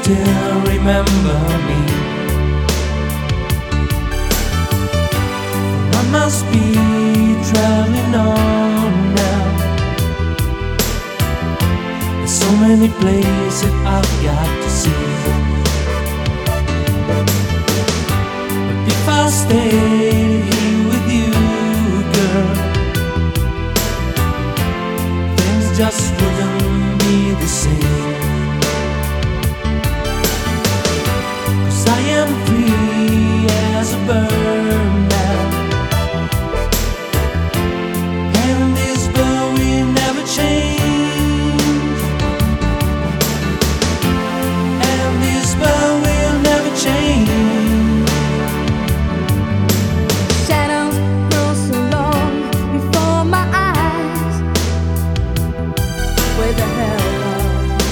still remember me. I must be traveling on now. There's so many places I've got to see. But if I stayed here with you, girl, things just wouldn't be the same. 'Cause I am free as a bird now, and this bird will never change, and this bird will never change. Shadows grow so long before my eyes. Where the hell are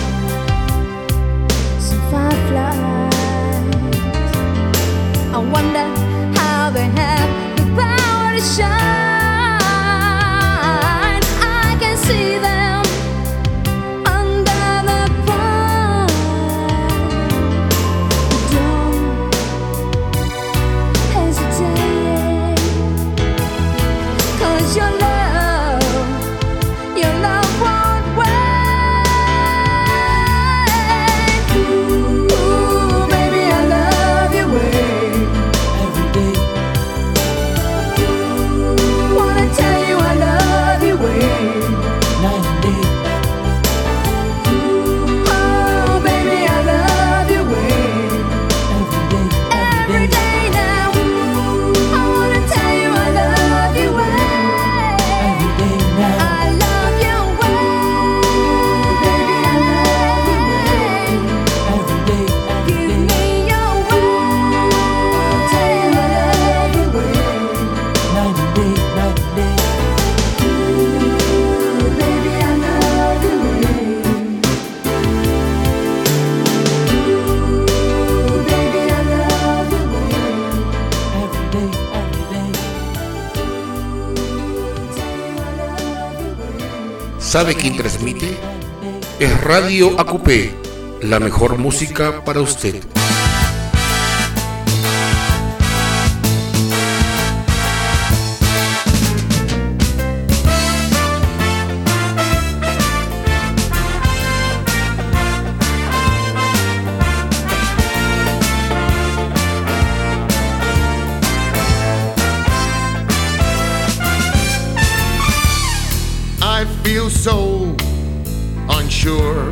some fireflies? I wonder how they have the power to shine. I can see them under the pine. Don't hesitate, 'cause your love won't wait. Ooh, baby, I love your way. Every day, Wanna tell you I love your way. night and day, Oh, baby, I love your way. every day, Every day now, I wanna tell you I love your way. every day now. I love your way, baby, I love your way. Every day, Give me your way, I'll tell you I love your way. night and day, night and day. Ooh, baby, I love your way. Ooh, baby, I love your way. Every day, every day. ¿Sabe quién transmite? Es Radio Acupé, la mejor música para usted. I feel so unsure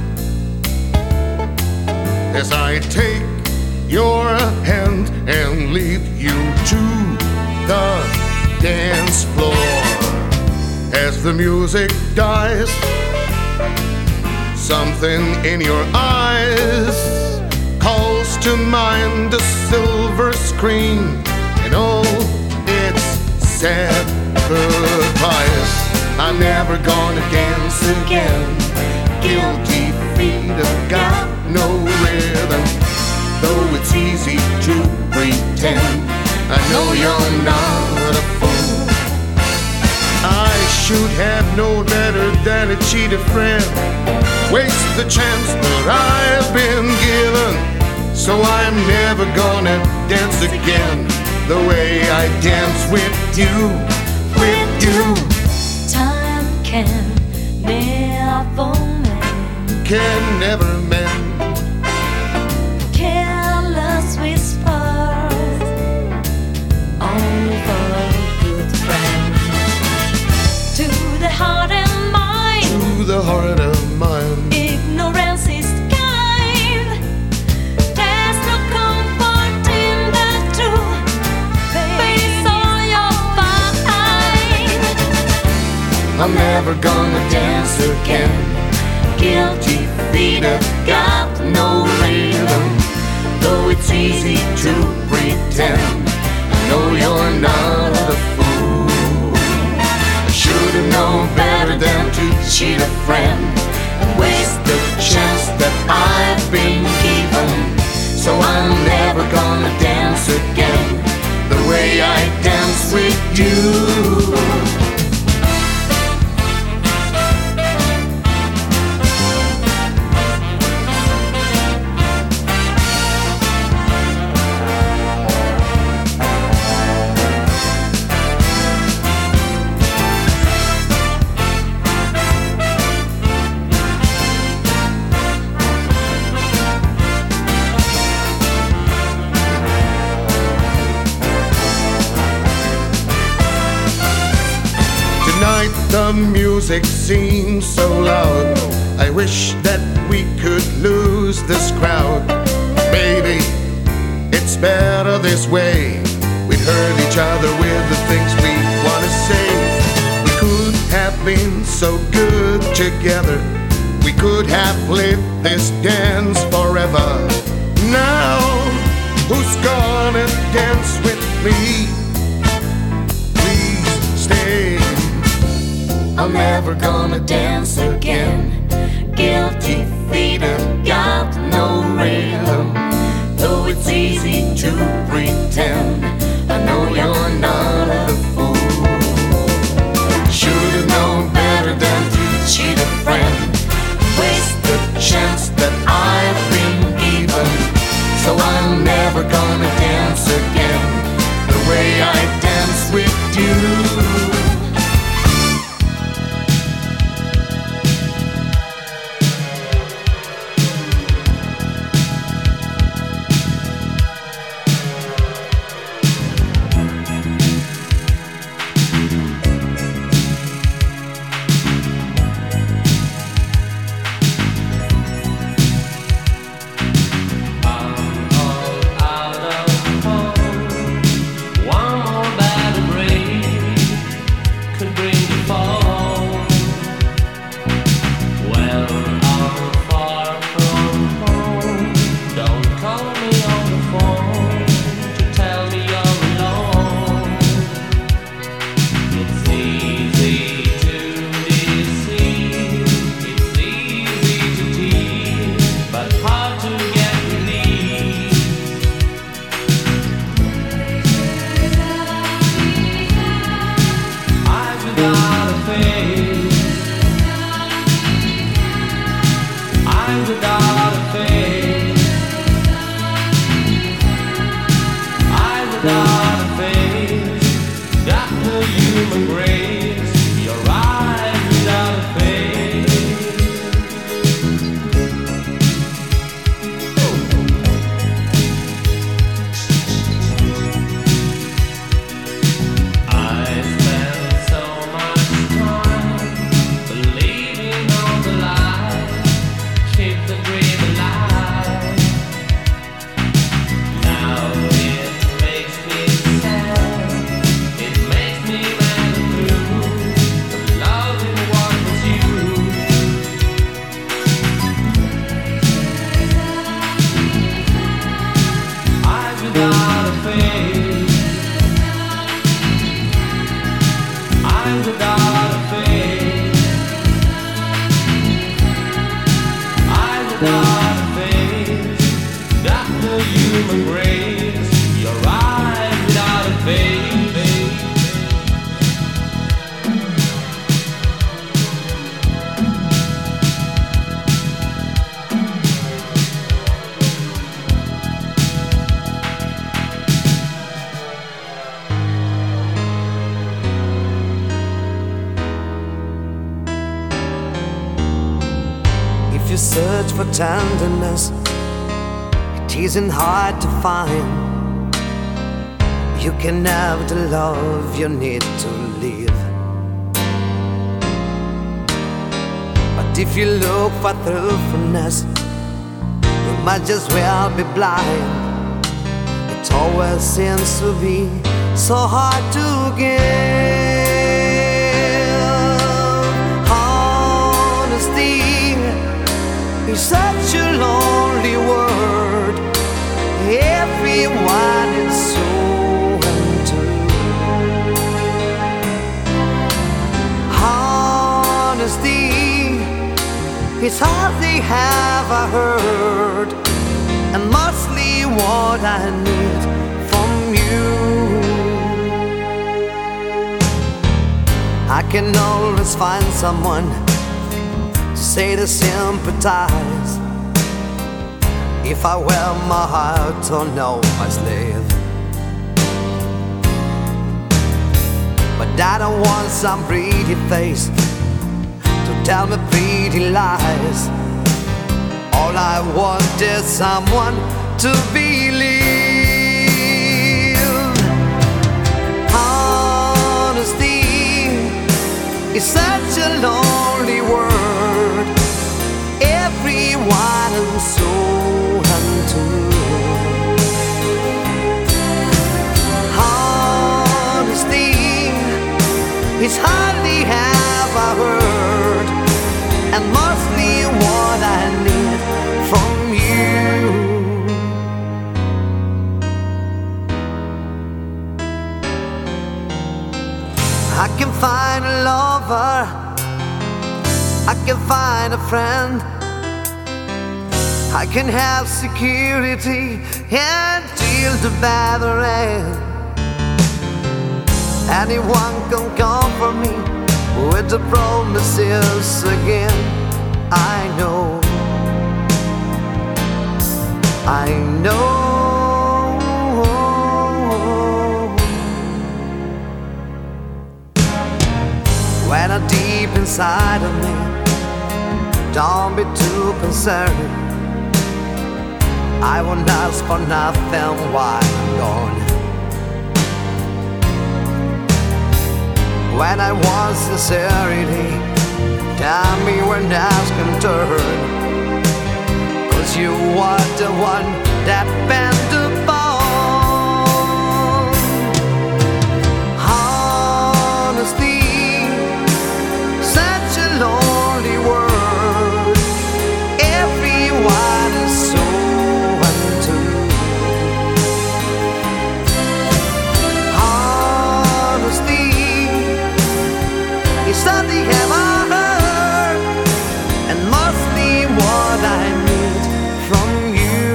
as I take your hand and lead you to the dance floor. As the music dies, something in your eyes calls to mind a silver screen, and oh, it's sad goodbyes. I'm never gonna dance again. Guilty feet have got no rhythm, though it's easy to pretend. I know you're not a fool. I should have known better than to cheat a friend, waste the chance that I've been given. So I'm never gonna dance again the way I dance with you, with you. Time can never mend. Can never mend. Careless whispers, only for a good friend. To the heart and mind, To the heart of mine. ignorance is kind. There's no comfort in the truth. Face all you'll find. I'm never gonna dance again. Guilty feet have got no rhythm, Though it's easy to pretend. I know you're not a fool. I should have known better than to cheat a friend and waste the chance that I've been given. So I'm never gonna dance again the way I dance with you. night the music seems so loud. I wish that we could lose this crowd. Maybe it's better this way. We hurt each other with the things we want to say. We could have been so good together. We could have lived this dance forever. Now, who's gonna dance with me? Please stay. I'm never gonna dance again. Guilty feet have got no rhythm. Though it's easy to pretend, I know you're not a fool. Should've known better than to cheat a friend, waste the chance that I've been given. So I'm never gonna dance again the way I dance with you. If you search for tenderness, it isn't hard to find. You can have the love you need to live. But if you look for truthfulness, you might just well be blind. It always seems to be so hard to give. Honesty is such a lonely word. Everyone is so untrue. Honesty is hardly ever heard, and mostly what I need from you. I can always find someone to say to sympathize. If I wear my heart or know my slave, but I don't want some pretty face to tell me pretty lies. All I want is someone to believe. Honesty find a lover, I can find a friend, I can have security and deal the better end. Anyone can come for me with the promises again. I know, I know. When I'm deep inside of me, don't be too concerned. I won't ask for nothing while I'm gone. When I want sincerity, tell me when that's gonna turn. 'Cause you are the one that bent the bone. Honesty, such a lonely world. Everyone is so untrue. Honesty is something ever heard, and must be what I need from you.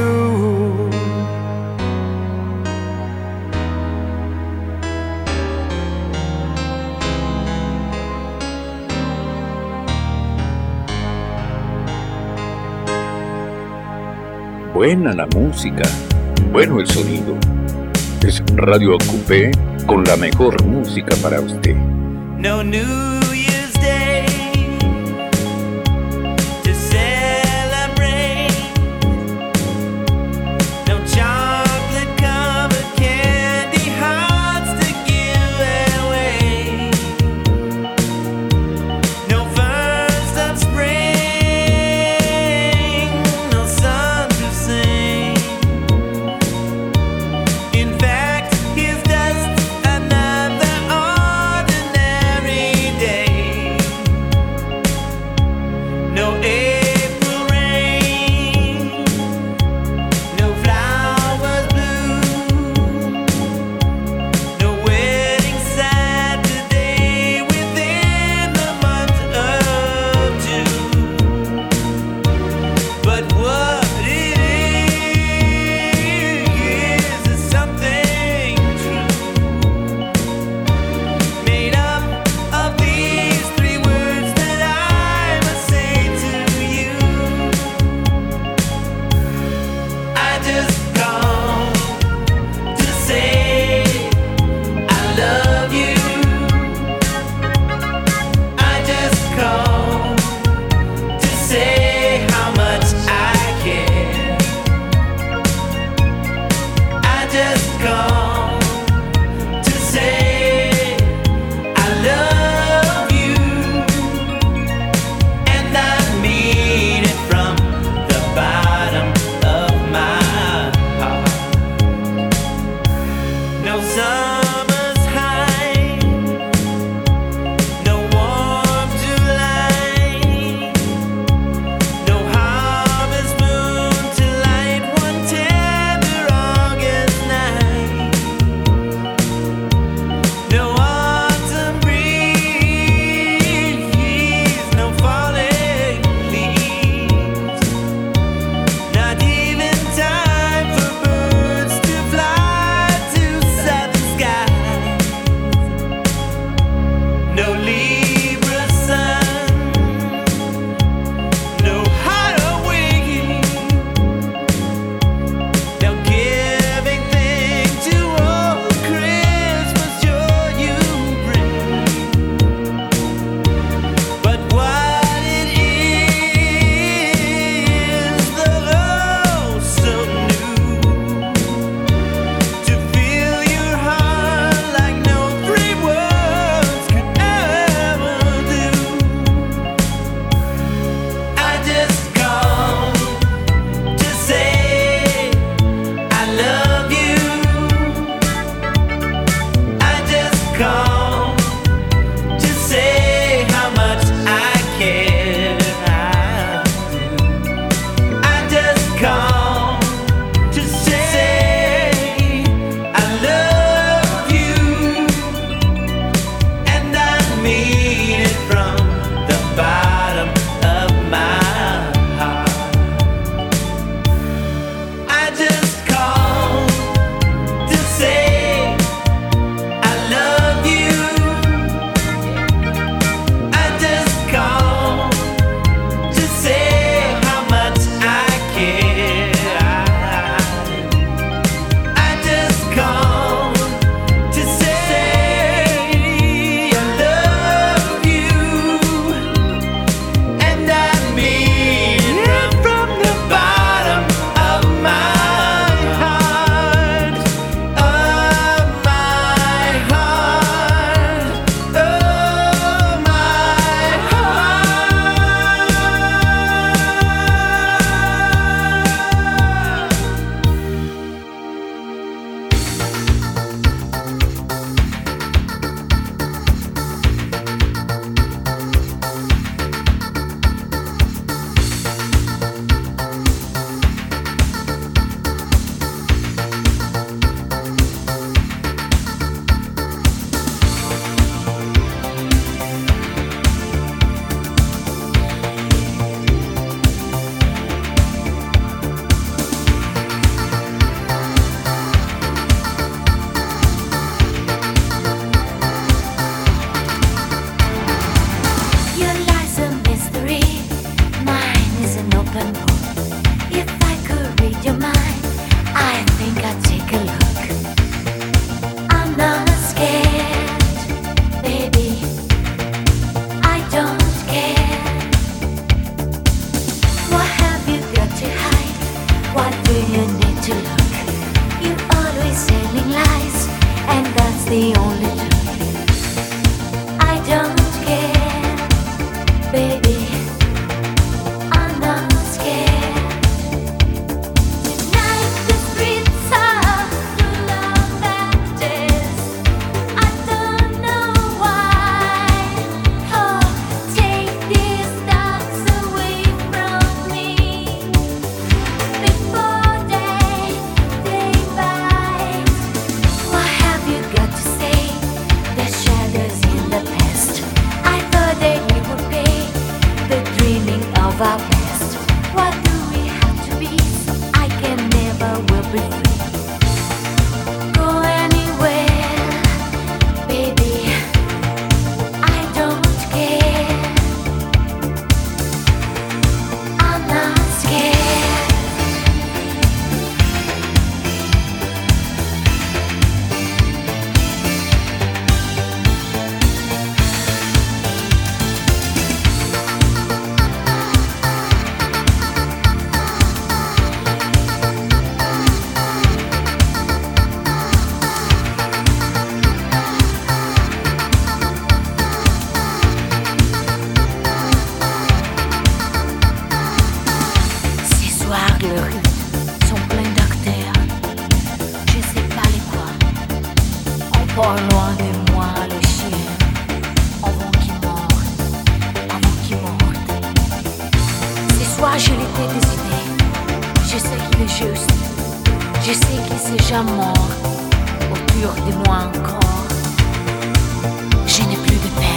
Buena la música, bueno el sonido. Es Radio Coupé con la mejor música para usted. No New Year's Day to celebrate. No chocolate covered candy hearts to give away. No first of spring, no sun to sing. In fact, here's just another ordinary day. No April rain, no flowers bloom, no wedding Saturday within the month of June. But what it is something true, made up of these three words that I must say to you. I just come to say I love you. I just come to say how much I care. I just come to say I love you, and I mean it from the bottom of my heart. No summer's high, no warm July, no harvest moon to light one tender August night, no autumn breeze, no falling leaves, not even time for birds to fly to southern skies. that's the only truth. I don't care, baby. I'm not scared. Tonight the streets are full of actors. I don't know why. Oh, take these thoughts away from me before they bite. What have you got to say? The shadows in the past. I thought that we would pay the dreaming of our past. What do we have to be so I can never will be free? Go anywhere, baby. I don't care. I'm not scared. Ces soirs glorieux sont pleins d'acteurs. Je sais pas les quoi. Encore loin de moi les chiens. Avant qu'ils mordent, avant qu'ils mordent. Ces soirs je l'étais des idées. Je sais qu'il est juste. Je sais qu'il s'est jamais mort. Autour de moi encore. Je n'ai plus de peine.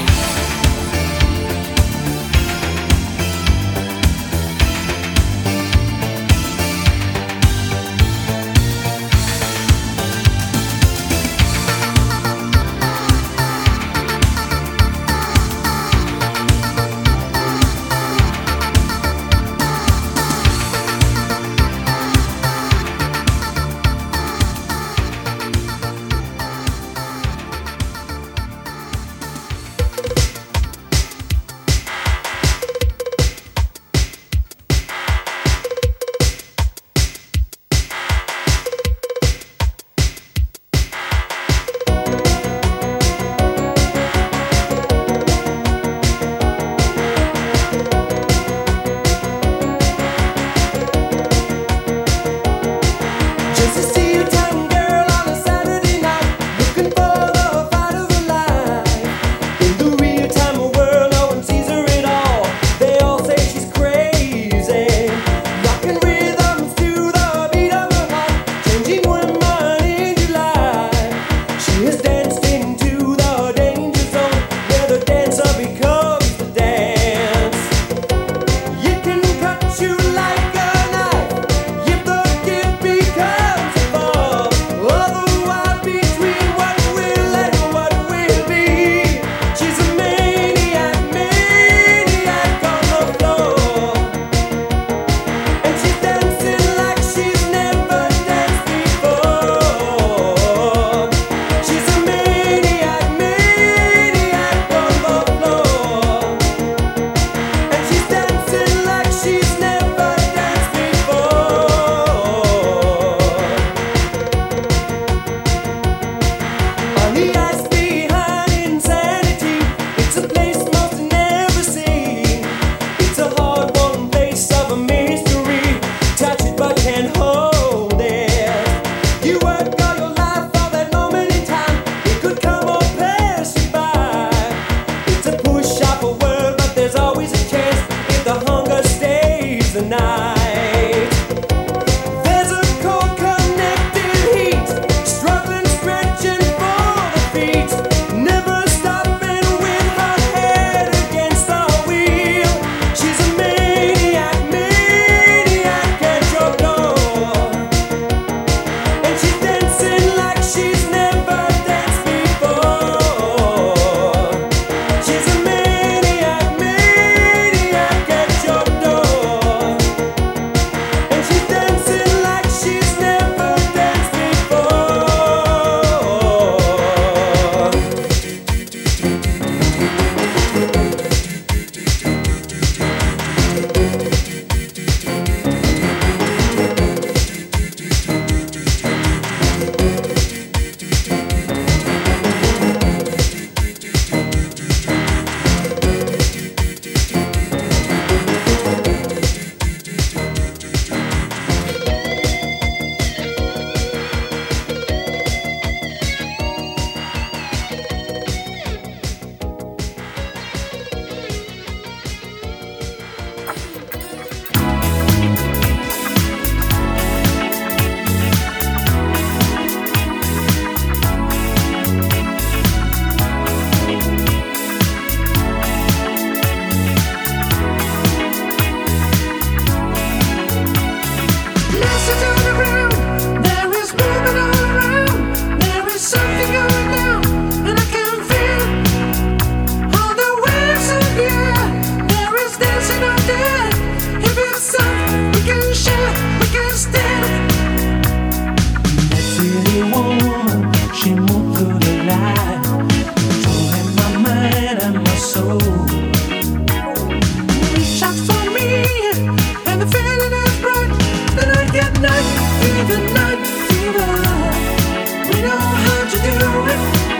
do it.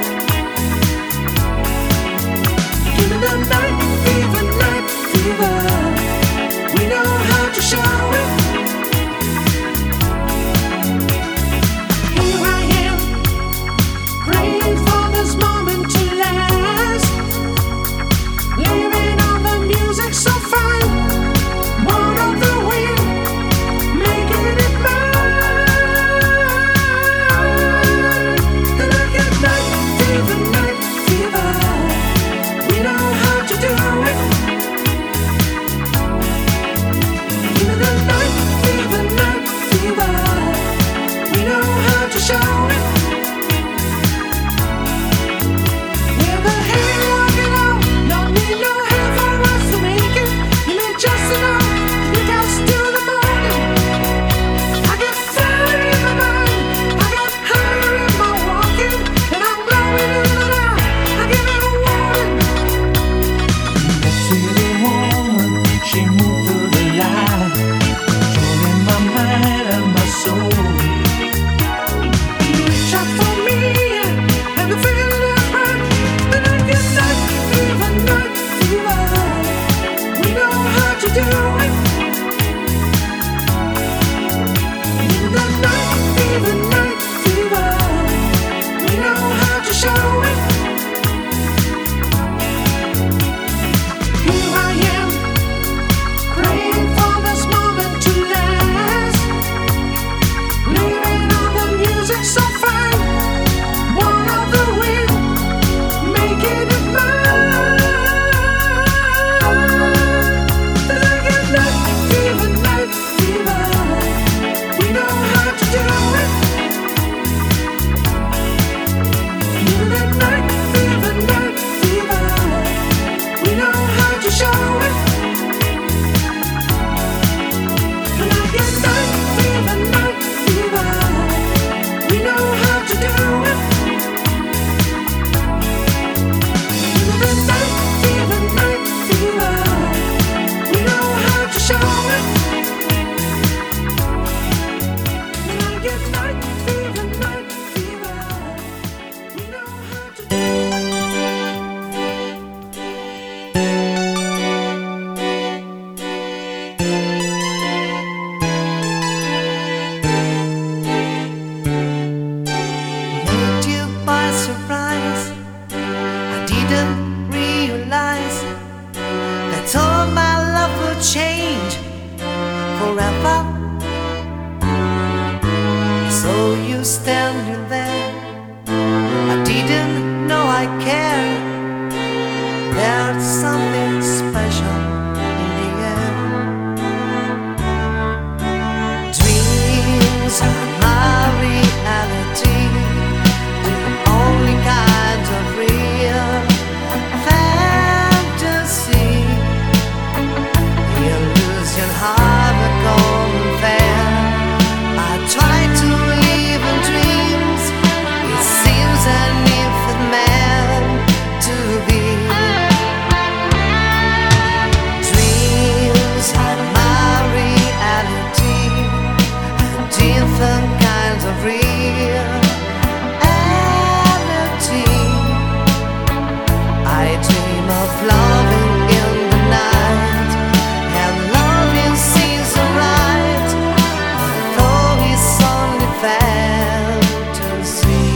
Give me the night fever, night fever. We know how to show it. Here I am, praying for this moment to last. Living on the music so fine, born of the wind, making it mine. And I get night fever, night fever. We know how to do it. Give me the night fever, night fever. We know how to show it. We're the hero of it all. Don't need no help for us to make it. You need just enough to get us through the morning. I get fire in my mind, I got higher in my walking, and I'm blowing in the night. I give it a warning. That city woman, she moved through the light, controlling my mind and my soul. You reach out for me, and the feeling is right. Then I get night fever, night fever. We know how to do it. Give me that night fever, night fever. We know how to show it. Here I am, praying for this moment to last. Living on the music so fine, born of the wind, making it mine. Then I get night fever, night fever. We know how to do it. Give me that night fever, night fever. We know how to show it. When I get night fever, night fever. We know how to do it. Give me that night fever, night fever. We know how to show it. When I get night fever, night fever. We know how to do it. Caught you by surprise. I didn't realize that all my love would change forever. So you standing there, I didn't know I cared. There's something special in the air. Dreams are my reality, the only kind of real fantasy. The illusion of a golden fair. I try to live in dreams. It seems an infant man to be. Dreams are my reality, and different kinds of reality. I dream of loving in the night, and loving seems alright, although it's only fantasy.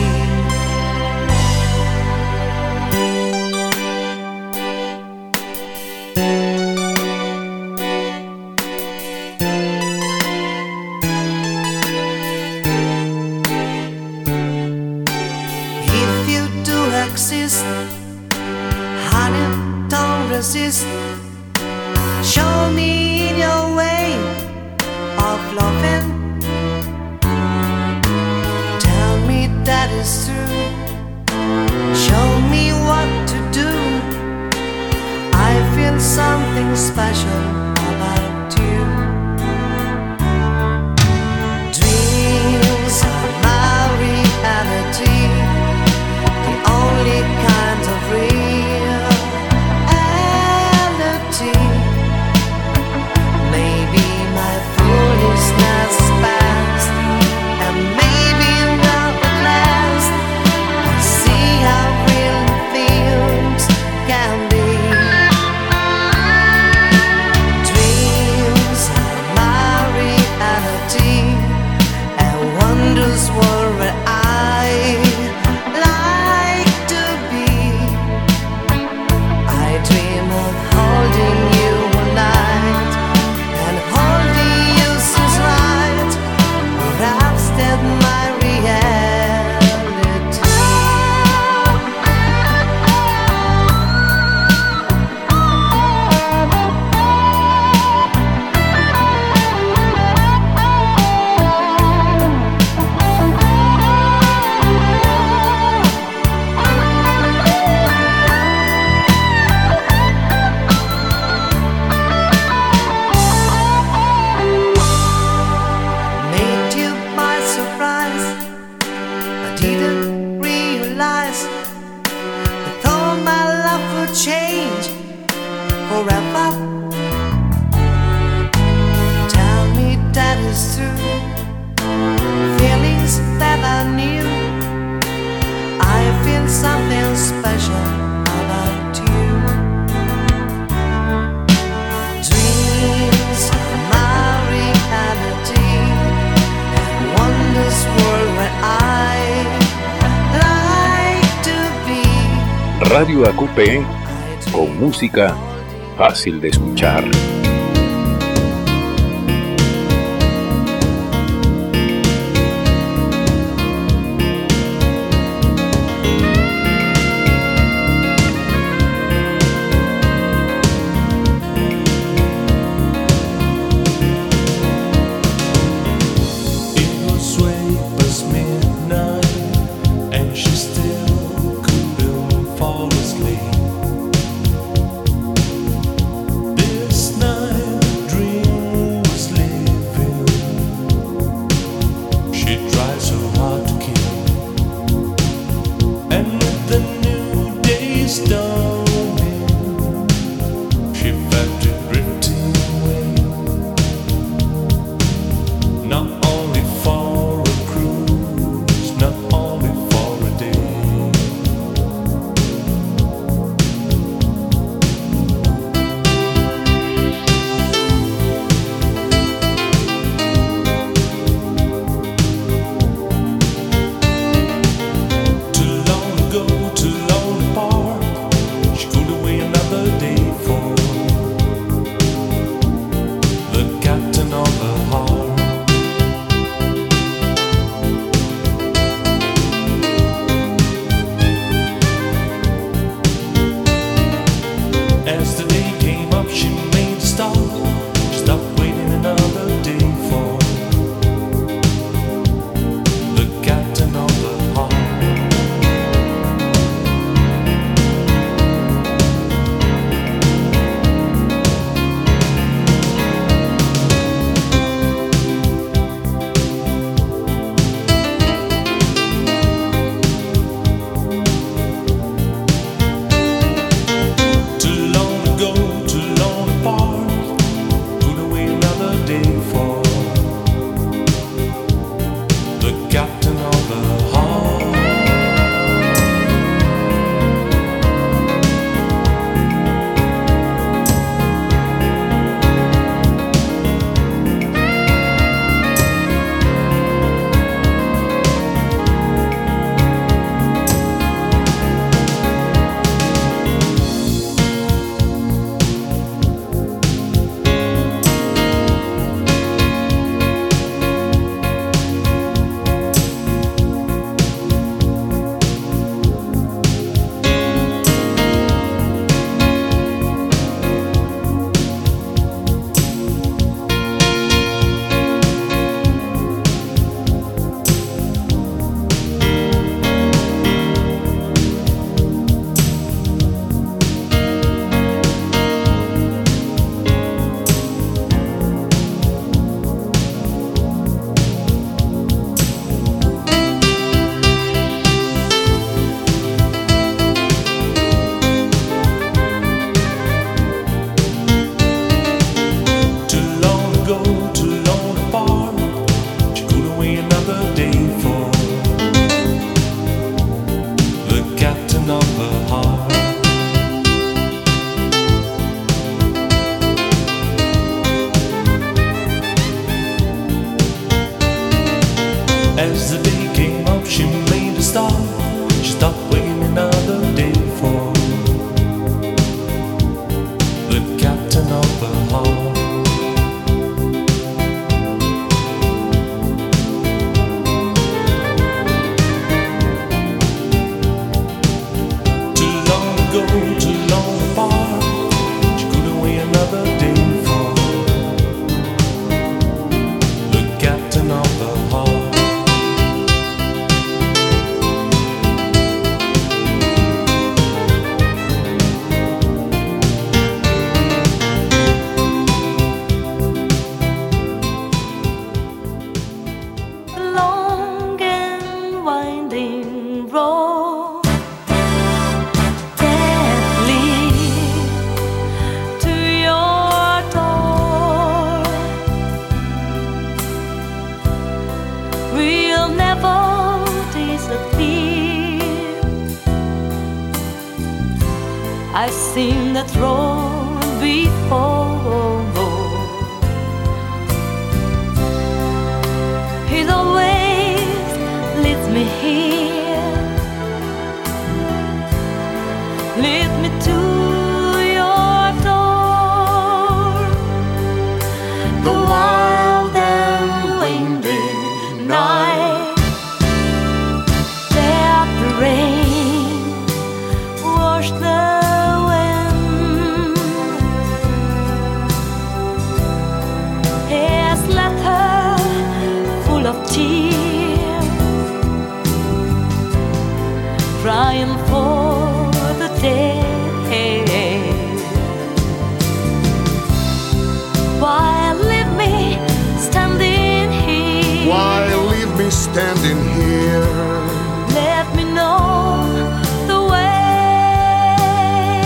If you do exist, honey, don't resist. Show me your way of loving. Tell me that it's true. Show me what to do. I feel something special about you. Dreams are my reality, the only kind of reality. forever. Tell me that is true. Feelings that I knew, I feel something special about you. Dreams are my reality, and wonders world where I like to be. Radio AQP, con música fácil de escuchar. I've seen that road before. It always leads me here, lead me to your door. The wild and windy night, let the rain wash the wind. His letter full of tears, crying for the day. Why leave me standing here? Why leave me standing here? Let me know the way.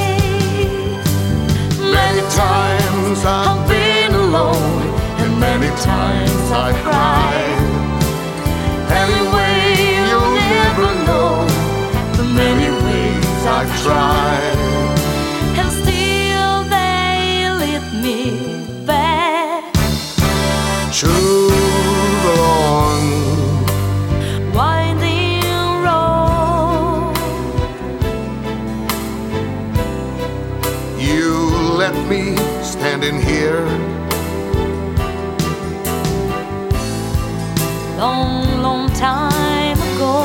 Many times I've been alone, and many times I've cried. Anyway, you'll never know the many ways I've tried. And still they lead me back To the long, winding road. you let me standing here. Long, long time ago.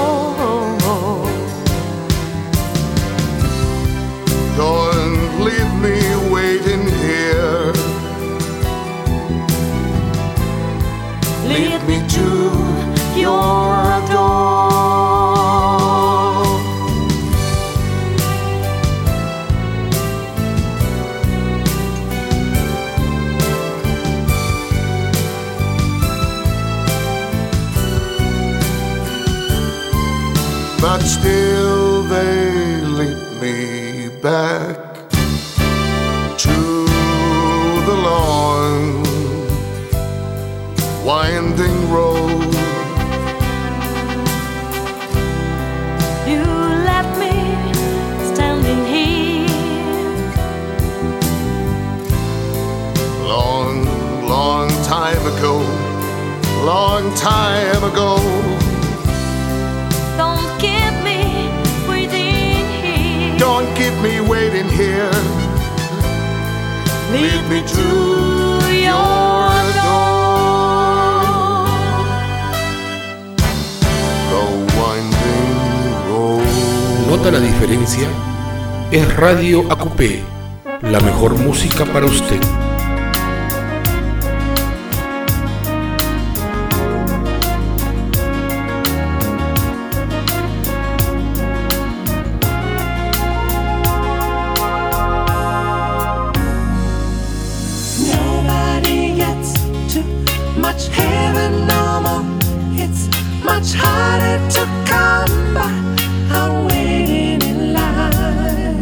Don't leave me waiting here. Lead me to your door. But still they lead me back to the long, winding road. You left me standing here. Long, long time ago, long time ago. Don't keep me waiting here. Don't keep me waiting here. Lead me to your door. The winding road. ¿Nota la diferencia? Es Radio Acupé, la mejor música para usted. Nobody gets to much heaven no more. It's much harder to come by. I'm waiting in line.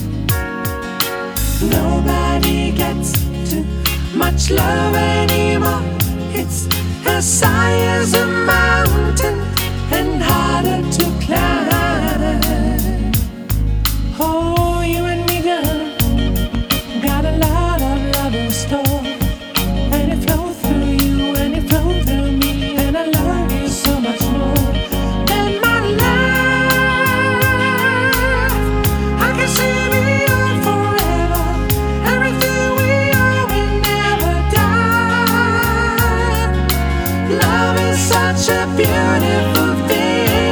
Nobody gets to much love anymore. It's as high as a mountain and harder to climb. Oh, you and me, girl, got a lot of love in store, and it flows through you and it flows through me, and I love you so much more than my life. I can see beyond forever, everything we are will never die. Love is such a beautiful thing.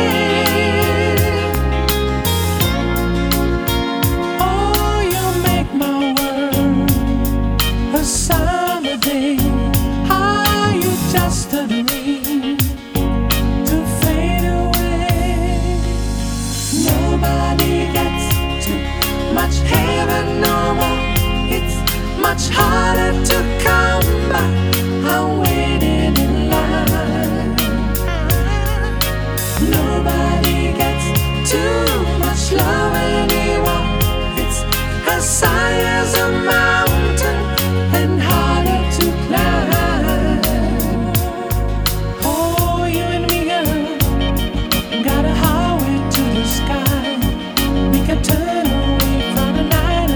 Oh, you make my world a summer day. Are you just a dream to fade away? Nobody gets to much heaven no more. It's much harder to come by. I'm waiting in line. Nobody gets too much love anymore. It's as high as a mountain and harder to climb. Oh, you and me, girl, got a highway to the sky. We can turn away from the night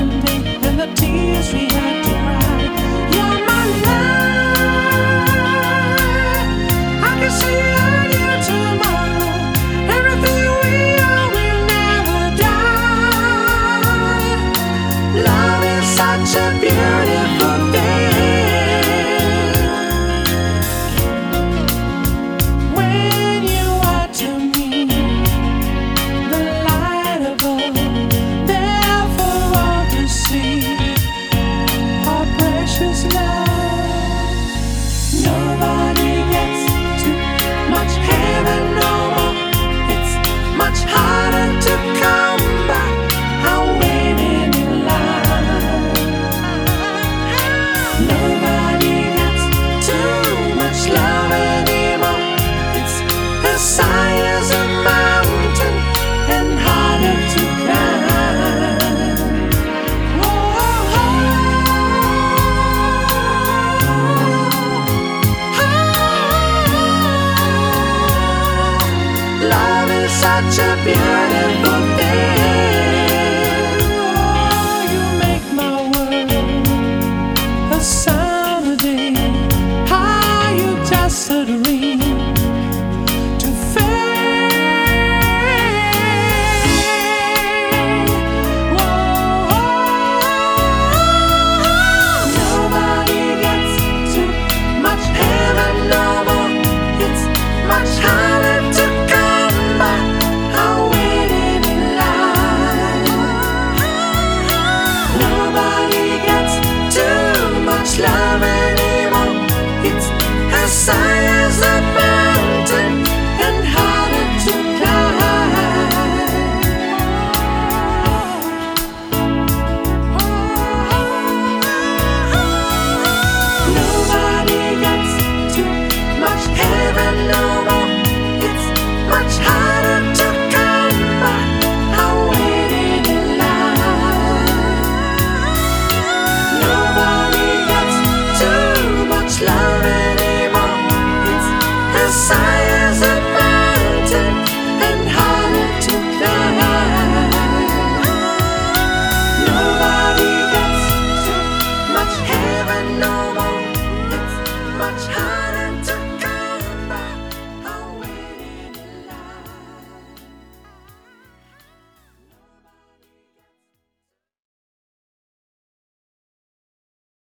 the sun.